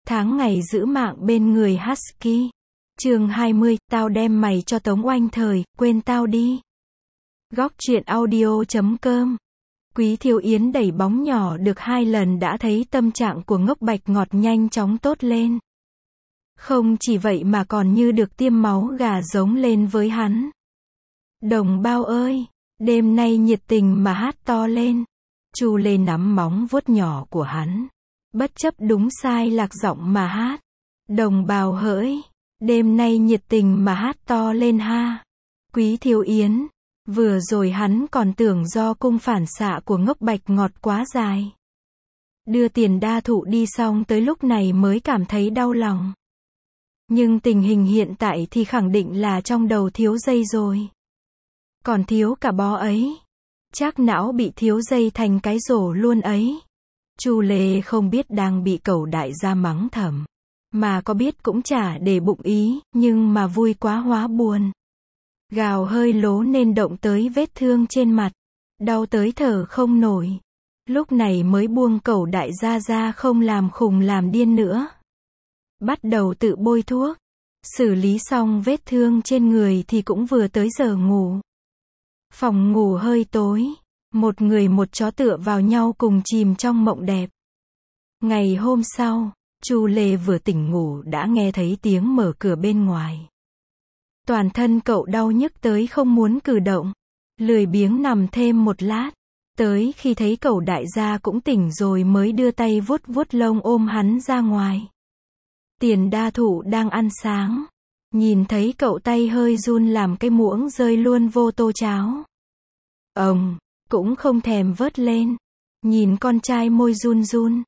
Tháng ngày giữ mạng bên người Husky. Chương 20, tao đem mày cho Tống Oanh Thời, quên tao đi. Góc truyện audio.com. Quý Thiêu Yến đẩy bóng nhỏ được 2 lần đã thấy tâm trạng của Ngốc Bạch Ngọt nhanh chóng tốt lên. Không chỉ vậy mà còn như được tiêm máu gà giống lên với hắn. Đồng Bao ơi, đêm nay nhiệt tình mà hát to lên. Chu Lê nắm móng vuốt nhỏ của hắn, bất chấp đúng sai lạc giọng mà hát. Đồng Bào hỡi, đêm nay nhiệt tình mà hát to lên ha. Quý Thiêu Yến, vừa rồi hắn còn tưởng do cung phản xạ của Ngốc Bạch Ngọt quá dài. Đưa Tiền Đa Thụ đi xong tới lúc này mới cảm thấy đau lòng. Nhưng tình hình hiện tại thì khẳng định là trong đầu thiếu dây rồi. Còn thiếu cả bó ấy. Chắc não bị thiếu dây thành cái rổ luôn ấy. Chu Lê không biết đang bị cẩu đại gia mắng thầm. Mà có biết cũng chả để bụng ý, nhưng mà vui quá hóa buồn. Gào hơi lố nên động tới vết thương trên mặt. Đau tới thở không nổi. Lúc này mới buông cẩu đại gia ra không làm khùng làm điên nữa. Bắt đầu tự bôi thuốc. Xử lý xong vết thương trên người thì cũng vừa tới giờ ngủ. Phòng ngủ hơi tối. Một người một chó tựa vào nhau cùng chìm trong mộng đẹp. Ngày hôm sau, Chu Lê vừa tỉnh ngủ đã nghe thấy tiếng mở cửa bên ngoài. Toàn thân cậu đau nhức tới không muốn cử động. Lười biếng nằm thêm một lát. Tới khi thấy cậu đại gia cũng tỉnh rồi mới đưa tay vuốt vuốt lông ôm hắn ra ngoài. Tiền Đa Thụ đang ăn sáng. Nhìn thấy cậu tay hơi run làm cái muỗng rơi luôn vô tô cháo. Ông cũng không thèm vớt lên. Nhìn con trai môi run run.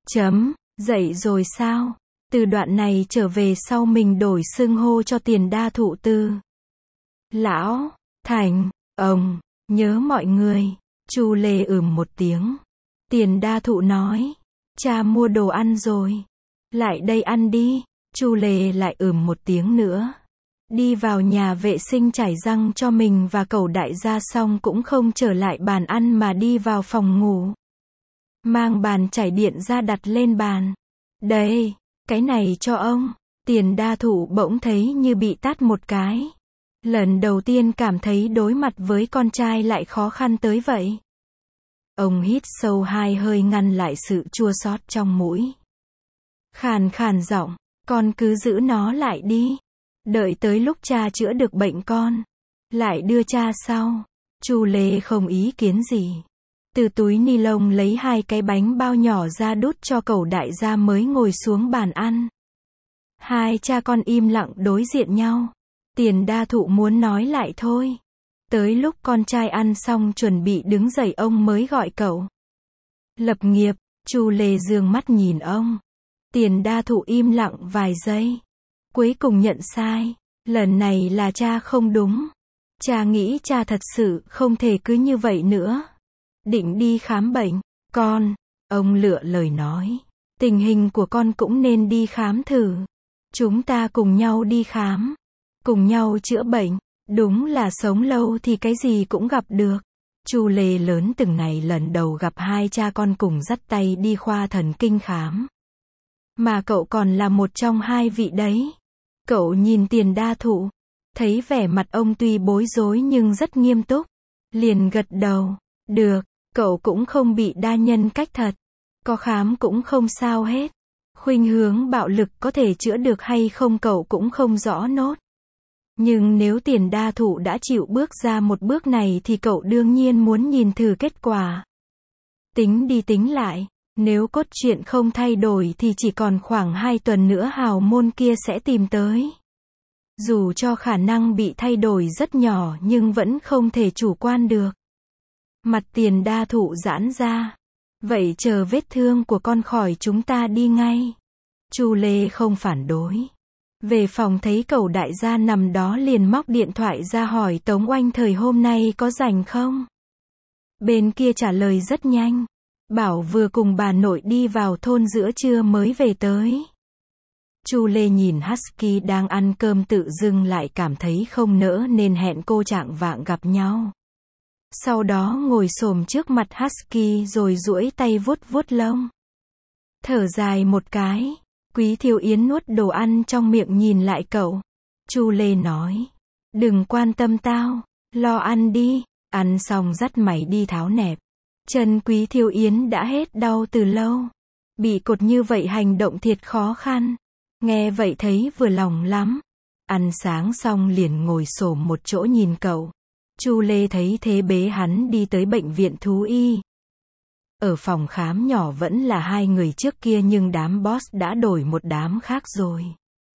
Dậy rồi sao? Từ đoạn này trở về sau mình đổi xưng hô cho Tiền Đa Thụ từ Lão, Thành, ông, nhớ mọi người. Chu Lê một tiếng. Tiền Đa Thụ nói. Cha mua đồ ăn rồi. Lại đây ăn đi. Chu Lê lại một tiếng nữa. Đi vào nhà vệ sinh chải răng cho mình và cậu đại gia xong cũng không trở lại bàn ăn mà đi vào phòng ngủ. Mang bàn chải điện ra đặt lên bàn. Đây, cái này cho ông. Tiền Đa Thụ bỗng thấy như bị tát một cái. Lần đầu tiên cảm thấy đối mặt với con trai lại khó khăn tới vậy. Ông hít sâu 2 hơi ngăn lại sự chua xót trong mũi. Khàn khàn giọng, con cứ giữ nó lại đi. Đợi tới lúc cha chữa được bệnh con. Lại đưa cha sau. Chu Lê không ý kiến gì. Từ túi ni lông lấy 2 cái bánh bao nhỏ ra đút cho cậu đại gia mới ngồi xuống bàn ăn. Hai cha con im lặng đối diện nhau. Tiền Đa Thụ muốn nói lại thôi. Tới lúc con trai ăn xong chuẩn bị đứng dậy ông mới gọi cậu. Lập nghiệp. Chu Lê dương mắt nhìn ông. Tiền Đa Thụ im lặng vài giây. Cuối cùng nhận sai. Lần này là cha không đúng. Cha nghĩ cha thật sự không thể cứ như vậy nữa. Định đi khám bệnh. Con. Ông lựa lời nói. Tình hình của con cũng nên đi khám thử. Chúng ta cùng nhau đi khám. Cùng nhau chữa bệnh. Đúng là sống lâu thì cái gì cũng gặp được. Chu Lê lớn từng ngày lần đầu gặp 2 cha con cùng dắt tay đi khoa thần kinh khám. Mà cậu còn là một trong 2 vị đấy. Cậu nhìn Tiền Đa Thụ. Thấy vẻ mặt ông tuy bối rối nhưng rất nghiêm túc. Liền gật đầu. Được, cậu cũng không bị đa nhân cách thật. Có khám cũng không sao hết. Khuynh hướng bạo lực có thể chữa được hay không cậu cũng không rõ nốt. Nhưng nếu Tiền Đa Thụ đã chịu bước ra một bước này thì cậu đương nhiên muốn nhìn thử kết quả. Tính đi tính lại. Nếu cốt truyện không thay đổi thì chỉ còn khoảng 2 tuần nữa hào môn kia sẽ tìm tới. Dù cho khả năng bị thay đổi rất nhỏ nhưng vẫn không thể chủ quan được. Mặt Tiền Đa Thụ giãn ra. Vậy chờ vết thương của con khỏi chúng ta đi ngay. Chu Lê không phản đối. Về phòng thấy cậu đại gia nằm đó liền móc điện thoại ra hỏi Tống Oanh Thời hôm nay có rảnh không? Bên kia trả lời rất nhanh. Bảo vừa cùng bà nội đi vào thôn giữa trưa mới về tới. Chu Lê nhìn Husky đang ăn cơm tự dưng lại cảm thấy không nỡ nên hẹn cô trạng vạng gặp nhau. Sau đó ngồi xổm trước mặt Husky rồi duỗi tay vuốt vuốt lông. Thở dài một cái. Quý Thiều Yến nuốt đồ ăn trong miệng nhìn lại cậu. Chu Lê nói. Đừng quan tâm tao, lo ăn đi. Ăn xong dắt mày đi tháo nẹp. Chân Quý Thiều Yến đã hết đau từ lâu. Bị cột như vậy hành động thiệt khó khăn. Nghe vậy thấy vừa lòng lắm. Ăn sáng xong liền ngồi xổm một chỗ nhìn cậu. Chu Lê thấy thế bế hắn đi tới bệnh viện thú y. Ở phòng khám nhỏ vẫn là hai người trước kia nhưng đám boss đã đổi một đám khác rồi.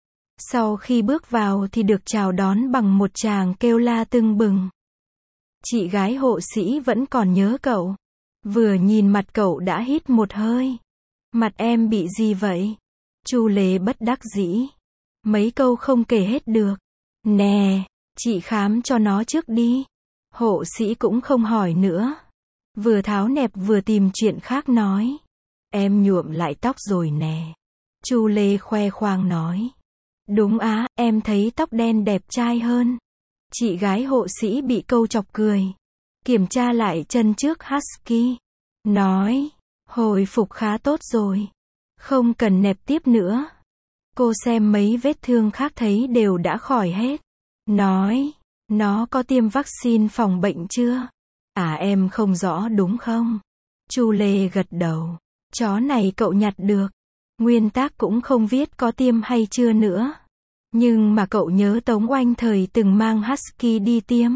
Sau khi bước vào thì được chào đón bằng một tràng kêu la tưng bừng. Chị gái hộ sĩ vẫn còn nhớ cậu. Vừa nhìn mặt cậu đã hít một hơi. Mặt em bị gì vậy? Chu Lê bất đắc dĩ. Mấy câu không kể hết được. Nè, chị khám cho nó trước đi. Hộ sĩ cũng không hỏi nữa. Vừa tháo nẹp vừa tìm chuyện khác nói. Em nhuộm lại tóc rồi nè. Chu Lê khoe khoang nói. Đúng á, em thấy tóc đen đẹp trai hơn. Chị gái hộ sĩ bị câu chọc cười. Kiểm tra lại chân trước Husky. Nói. Hồi phục khá tốt rồi. Không cần nẹp tiếp nữa. Cô xem mấy vết thương khác thấy đều đã khỏi hết. Nói. Nó có tiêm vaccine phòng bệnh chưa? À em không rõ đúng không? Chu Lê gật đầu. Chó này cậu nhặt được. Nguyên tắc cũng không viết có tiêm hay chưa nữa. Nhưng mà cậu nhớ Tống Oanh thời từng mang Husky đi tiêm.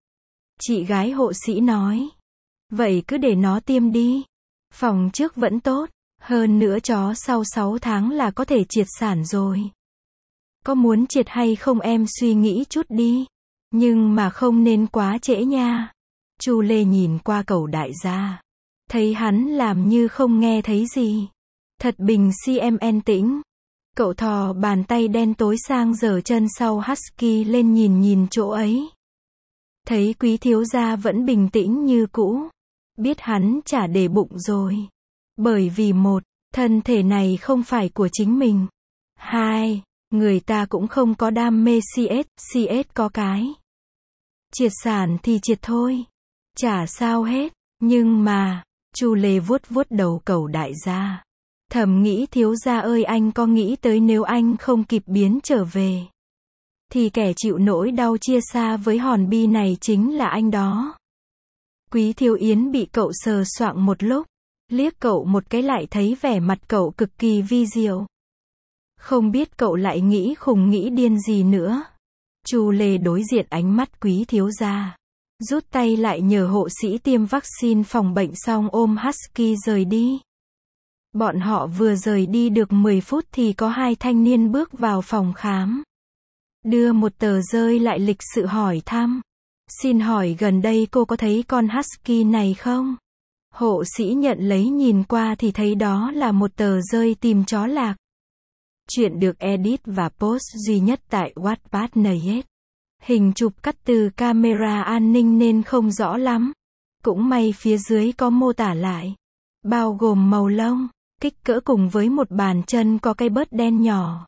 Chị gái hộ sĩ nói. Vậy cứ để nó tiêm đi. Phòng trước vẫn tốt. Hơn nữa chó sau 6 tháng là có thể triệt sản rồi. Có muốn triệt hay không em suy nghĩ chút đi. Nhưng mà không nên quá trễ nha. Chu Lê nhìn qua cậu đại gia. Thấy hắn làm như không nghe thấy gì. Thật bình cmn tĩnh. Cậu thò bàn tay đen tối sang giở chân sau Husky lên nhìn chỗ ấy. Thấy Quý thiếu gia vẫn bình tĩnh như cũ. Biết hắn chả để bụng rồi. Bởi vì một, thân thể này không phải của chính mình. Hai, người ta cũng không có đam mê CS có cái. Triệt sản thì triệt thôi. Chả sao hết. Nhưng mà, Chu Lê vuốt đầu cậu đại gia. Thầm nghĩ thiếu gia ơi anh có nghĩ tới nếu anh không kịp biến trở về. Thì kẻ chịu nỗi đau chia xa với hòn bi này chính là anh đó. Quý Thiều Yến bị cậu sờ soạng một lúc. Liếc cậu một cái lại thấy vẻ mặt cậu cực kỳ vi diệu. Không biết cậu lại nghĩ khùng nghĩ điên gì nữa. Chu Lê đối diện ánh mắt Quý thiếu gia. Rút tay lại nhờ hộ sĩ tiêm vaccine phòng bệnh xong ôm Husky rời đi. Bọn họ vừa rời đi được 10 phút thì có hai thanh niên bước vào phòng khám. Đưa một tờ rơi lại lịch sự hỏi thăm. Xin hỏi gần đây cô có thấy con Husky này không? Hộ sĩ nhận lấy nhìn qua thì thấy đó là một tờ rơi tìm chó lạc. Chuyện được edit và post duy nhất tại Wattpad NET. Hình chụp cắt từ camera an ninh nên không rõ lắm. Cũng may phía dưới có mô tả lại. Bao gồm màu lông, kích cỡ cùng với một bàn chân có cái bớt đen nhỏ.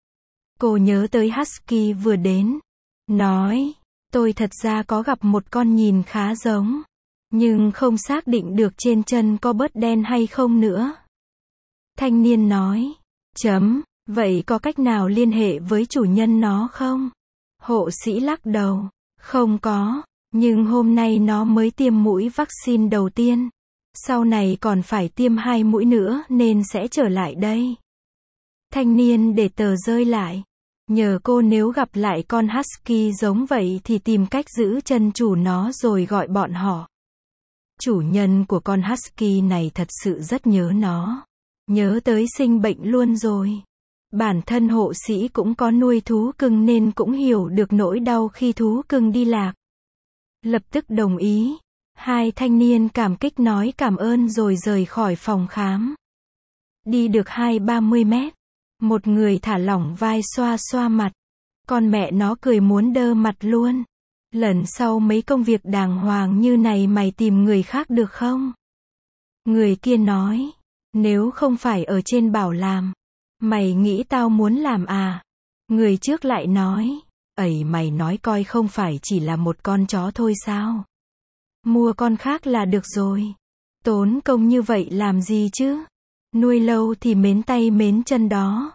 Cô nhớ tới Husky vừa đến. Nói, tôi thật ra có gặp một con nhìn khá giống. Nhưng không xác định được trên chân có bớt đen hay không nữa. Thanh niên nói. Vậy có cách nào liên hệ với chủ nhân nó không? Hộ sĩ lắc đầu. Không có. Nhưng hôm nay nó mới tiêm mũi vaccine đầu tiên. Sau này còn phải tiêm 2 mũi nữa nên sẽ trở lại đây. Thanh niên để tờ rơi lại. Nhờ cô nếu gặp lại con Husky giống vậy thì tìm cách giữ chân chủ nó rồi gọi bọn họ. Chủ nhân của con Husky này thật sự rất nhớ nó. Nhớ tới sinh bệnh luôn rồi. Bản thân hộ sĩ cũng có nuôi thú cưng nên cũng hiểu được nỗi đau khi thú cưng đi lạc. Lập tức đồng ý. Hai thanh niên cảm kích nói cảm ơn rồi rời khỏi phòng khám. Đi được 20-30 mét. Một người thả lỏng vai xoa xoa mặt. Con mẹ nó cười muốn đơ mặt luôn. Lần sau mấy công việc đàng hoàng như này mày tìm người khác được không? Người kia nói. Nếu không phải ở trên bảo làm. Mày nghĩ tao muốn làm à? Người trước lại nói. Ẩy mày nói coi không phải chỉ là một con chó thôi sao? Mua con khác là được rồi. Tốn công như vậy làm gì chứ? Nuôi lâu thì mến tay mến chân đó.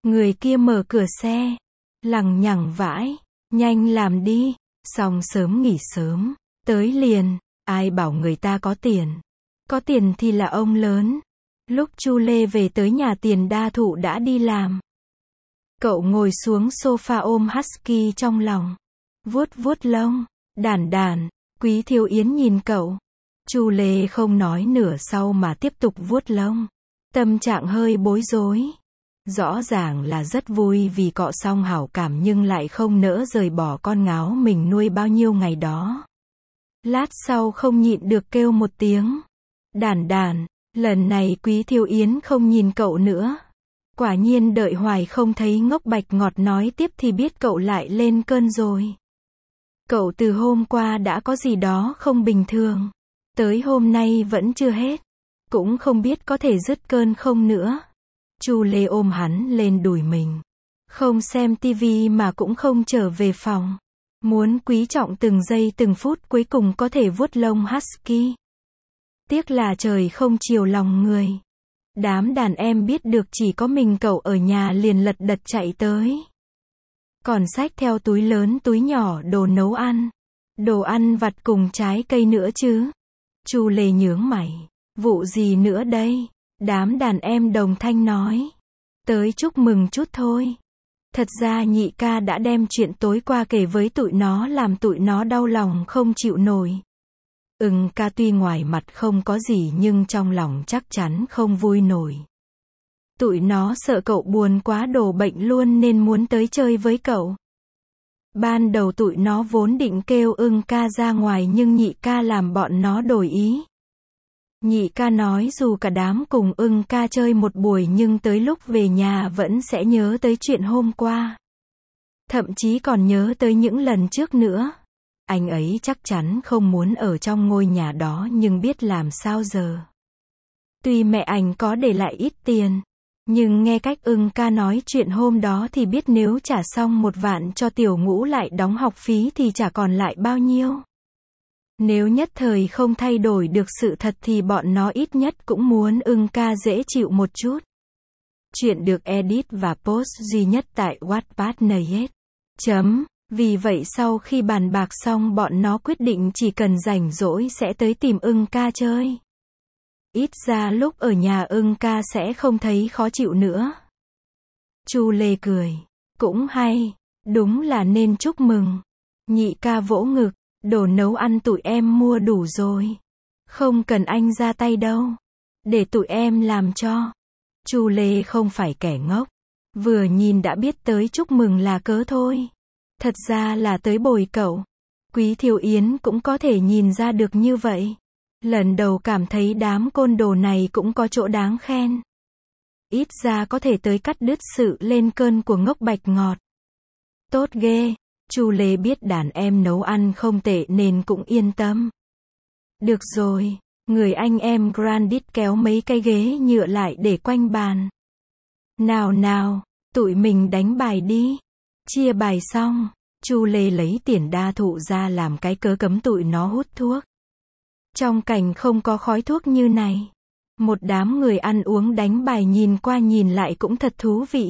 Người kia mở cửa xe. Lằng nhằng vãi. Nhanh làm đi. Xong sớm nghỉ sớm. Tới liền. Ai bảo người ta có tiền. Có tiền thì là ông lớn. Lúc Chu Lê về tới nhà Tiền Đa Thụ đã đi làm. Cậu ngồi xuống sofa ôm Husky trong lòng. Vuốt vuốt lông. Đàn đàn. Quý Thiêu Yến nhìn cậu. Chu Lê không nói nửa sau mà tiếp tục vuốt lông. Tâm trạng hơi bối rối. Rõ ràng là rất vui vì cọ xong hảo cảm nhưng lại không nỡ rời bỏ con ngáo mình nuôi bao nhiêu ngày đó. Lát sau không nhịn được kêu một tiếng. Đàn đàn. Lần này Quý Thiêu Yến không nhìn cậu nữa. Quả nhiên đợi hoài không thấy ngốc bạch ngọt nói tiếp thì biết cậu lại lên cơn rồi. Cậu từ hôm qua đã có gì đó không bình thường. Tới hôm nay vẫn chưa hết. Cũng không biết có thể dứt cơn không nữa. Chu Lê ôm hắn lên đùi mình. Không xem tivi mà cũng không trở về phòng. Muốn quý trọng từng giây từng phút cuối cùng có thể vuốt lông Husky. Tiếc là trời không chiều lòng người. Đám đàn em biết được chỉ có mình cậu ở nhà liền lật đật chạy tới. Còn xách theo túi lớn túi nhỏ đồ nấu ăn. Đồ ăn vặt cùng trái cây nữa chứ. Chu Lê nhướng mày. Vụ gì nữa đây? Đám đàn em đồng thanh nói. Tới chúc mừng chút thôi. Thật ra nhị ca đã đem chuyện tối qua kể với tụi nó làm tụi nó đau lòng không chịu nổi. Ca tuy ngoài mặt không có gì nhưng trong lòng chắc chắn không vui nổi. Tụi nó sợ cậu buồn quá đổ bệnh luôn nên muốn tới chơi với cậu. Ban đầu tụi nó vốn định kêu ca ra ngoài nhưng nhị ca làm bọn nó đổi ý. Nhị ca nói dù cả đám cùng ca chơi một buổi nhưng tới lúc về nhà vẫn sẽ nhớ tới chuyện hôm qua. Thậm chí còn nhớ tới những lần trước nữa. Anh ấy chắc chắn không muốn ở trong ngôi nhà đó nhưng biết làm sao giờ. Tuy mẹ anh có để lại ít tiền, nhưng nghe cách ca nói chuyện hôm đó thì biết nếu trả xong 1 vạn cho Tiểu Ngũ lại đóng học phí thì chả còn lại bao nhiêu. Nếu nhất thời không thay đổi được sự thật thì bọn nó ít nhất cũng muốn ca dễ chịu một chút. Chuyện được edit và post duy nhất tại Wattpad NET. Vì vậy sau khi bàn bạc xong bọn nó quyết định chỉ cần rảnh rỗi sẽ tới tìm ca chơi. Ít ra lúc ở nhà ca sẽ không thấy khó chịu nữa. Chu Lê cười. Cũng hay. Đúng là nên chúc mừng. Nhị ca vỗ ngực. Đồ nấu ăn tụi em mua đủ rồi. Không cần anh ra tay đâu. Để tụi em làm cho. Chu Lê không phải kẻ ngốc. Vừa nhìn đã biết tới chúc mừng là cớ thôi. Thật ra là tới bồi cậu. Quý Thiêu Yến cũng có thể nhìn ra được như vậy. Lần đầu cảm thấy đám côn đồ này cũng có chỗ đáng khen. Ít ra có thể tới cắt đứt sự lên cơn của ngốc bạch ngọt. Tốt ghê. Chu Lê biết đàn em nấu ăn không tệ nên cũng yên tâm. Được rồi. Người anh em Grandit kéo mấy cái ghế nhựa lại để quanh bàn. Nào nào. Tụi mình đánh bài đi. Chia bài xong. Chu Lê lấy Tiền Đa Thụ ra làm cái cớ cấm tụi nó hút thuốc. Trong cảnh không có khói thuốc như này. Một đám người ăn uống đánh bài nhìn qua nhìn lại cũng thật thú vị.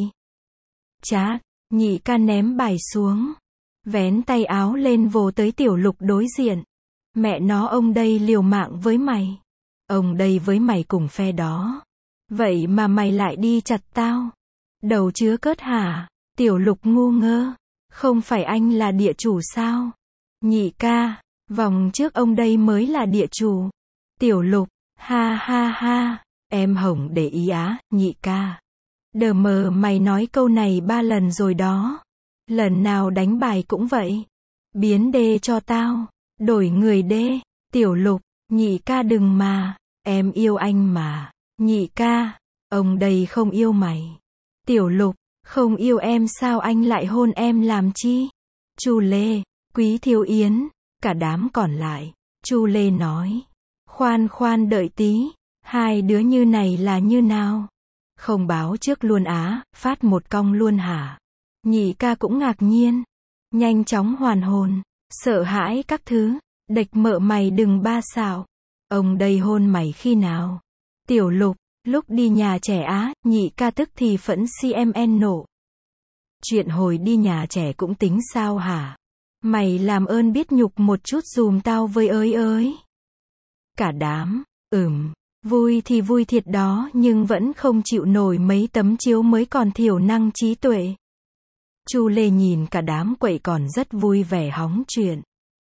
Chát. Nhị ca ném bài xuống. Vén tay áo lên vồ tới Tiểu Lục đối diện. Mẹ nó ông đây liều mạng với mày. Ông đây với mày cùng phe đó. Vậy mà mày lại đi chặt tao. Đầu chứa cớt hả? Tiểu Lục ngu ngơ. Không phải anh là địa chủ sao? Nhị ca. Vòng trước ông đây mới là địa chủ. Tiểu Lục. Ha ha ha. Em hổng để ý á, nhị ca. Đờ mờ mày nói câu này 3 lần rồi đó. Lần nào đánh bài cũng vậy. Biến đê cho tao. Đổi người đê. Tiểu Lục. Nhị ca đừng mà. Em yêu anh mà. Nhị ca. Ông đây không yêu mày. Tiểu Lục. Không yêu em sao anh lại hôn em làm chi? Chu Lê. Quý Thiêu Yến. Cả đám còn lại. Chu Lê nói. Khoan khoan đợi tí. Hai đứa như này là như nào? Không báo trước luôn á, phát một cong luôn hả? Nhị ca cũng ngạc nhiên. Nhanh chóng hoàn hồn. Sợ hãi các thứ. Địch mợ mày đừng ba xạo. Ông đây hôn mày khi nào? Tiểu Lục. Lúc đi nhà trẻ á, nhị ca tức thì phẫn CMN nộ. Chuyện hồi đi nhà trẻ cũng tính sao hả? Mày làm ơn biết nhục một chút dùm tao với ơi. Cả đám, vui thì vui thiệt đó nhưng vẫn không chịu nổi mấy tấm chiếu mới còn thiểu năng trí tuệ. Chu Lê nhìn cả đám quậy còn rất vui vẻ hóng chuyện.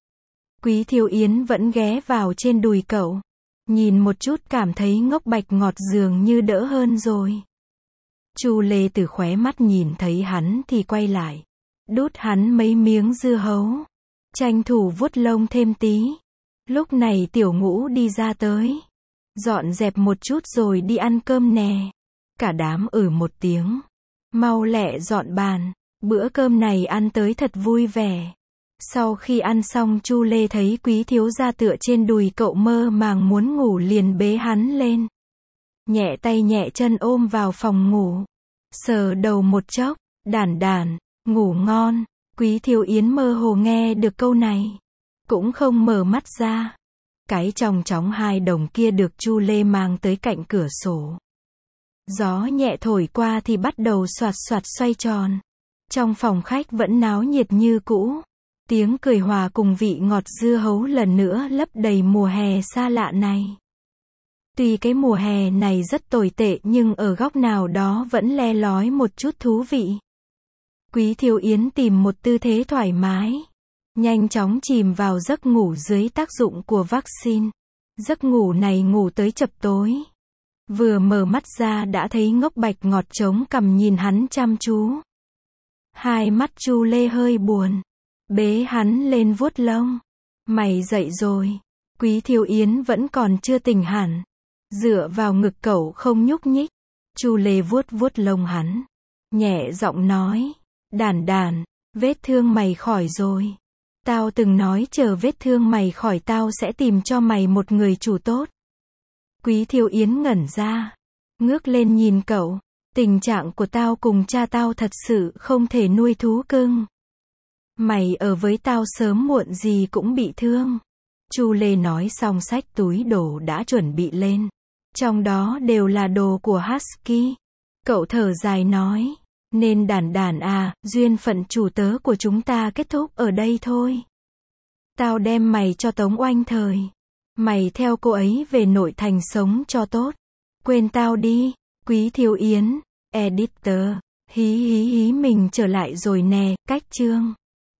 Quý Thiêu Yến vẫn ghé vào trên đùi cậu. Nhìn một chút cảm thấy ngốc bạch ngọt dường như đỡ hơn rồi. Chu Lê từ khóe mắt nhìn thấy hắn thì quay lại. Đút hắn mấy miếng dưa hấu. Tranh thủ vuốt lông thêm tí. Lúc này Tiểu Ngũ đi ra tới. Dọn dẹp một chút rồi đi ăn cơm nè. Cả đám một tiếng. Mau lẹ dọn bàn. Bữa cơm này ăn tới thật vui vẻ. Sau khi ăn xong Chu Lê thấy Quý thiếu gia tựa trên đùi cậu mơ màng muốn ngủ liền bế hắn lên. Nhẹ tay nhẹ chân ôm vào phòng ngủ. Sờ đầu một chốc, đàn, ngủ ngon. Quý Thiêu Yến mơ hồ nghe được câu này. Cũng không mở mắt ra. Cái chong chóng 2 đồng kia được Chu Lê mang tới cạnh cửa sổ. Gió nhẹ thổi qua thì bắt đầu xoạt xoạt xoay tròn. Trong phòng khách vẫn náo nhiệt như cũ. Tiếng cười hòa cùng vị ngọt dưa hấu lần nữa lấp đầy mùa hè xa lạ này. Tuy cái mùa hè này rất tồi tệ nhưng ở góc nào đó vẫn le lói một chút thú vị. Quý Thiêu Yến tìm một tư thế thoải mái. Nhanh chóng chìm vào giấc ngủ dưới tác dụng của vaccine. Giấc ngủ này ngủ tới chập tối. Vừa mở mắt ra đã thấy ngốc bạch ngọt trống cằm nhìn hắn chăm chú. Hai mắt Chu Lê hơi buồn. Bế hắn lên vuốt lông. Mày dậy rồi. Quý Thiêu Yến vẫn còn chưa tỉnh hẳn. Dựa vào ngực cậu không nhúc nhích. Chu Lê vuốt lông hắn. Nhẹ giọng nói. Đàn, vết thương mày khỏi rồi. Tao từng nói chờ vết thương mày khỏi tao sẽ tìm cho mày một người chủ tốt. Quý Thiêu Yến ngẩn ra. Ngước lên nhìn cậu. Tình trạng của tao cùng cha tao thật sự không thể nuôi thú cưng. Mày ở với tao sớm muộn gì cũng bị thương. Chu Lê nói xong xách túi đồ đã chuẩn bị lên. Trong đó đều là đồ của Husky. Cậu thở dài nói. Nên đàn à, duyên phận chủ tớ của chúng ta kết thúc ở đây thôi. Tao đem mày cho Tống Oanh Thời. Mày theo cô ấy về nội thành sống cho tốt. Quên tao đi. Quý Thiêu Yến, editor. Hí mình trở lại rồi nè, cách chương.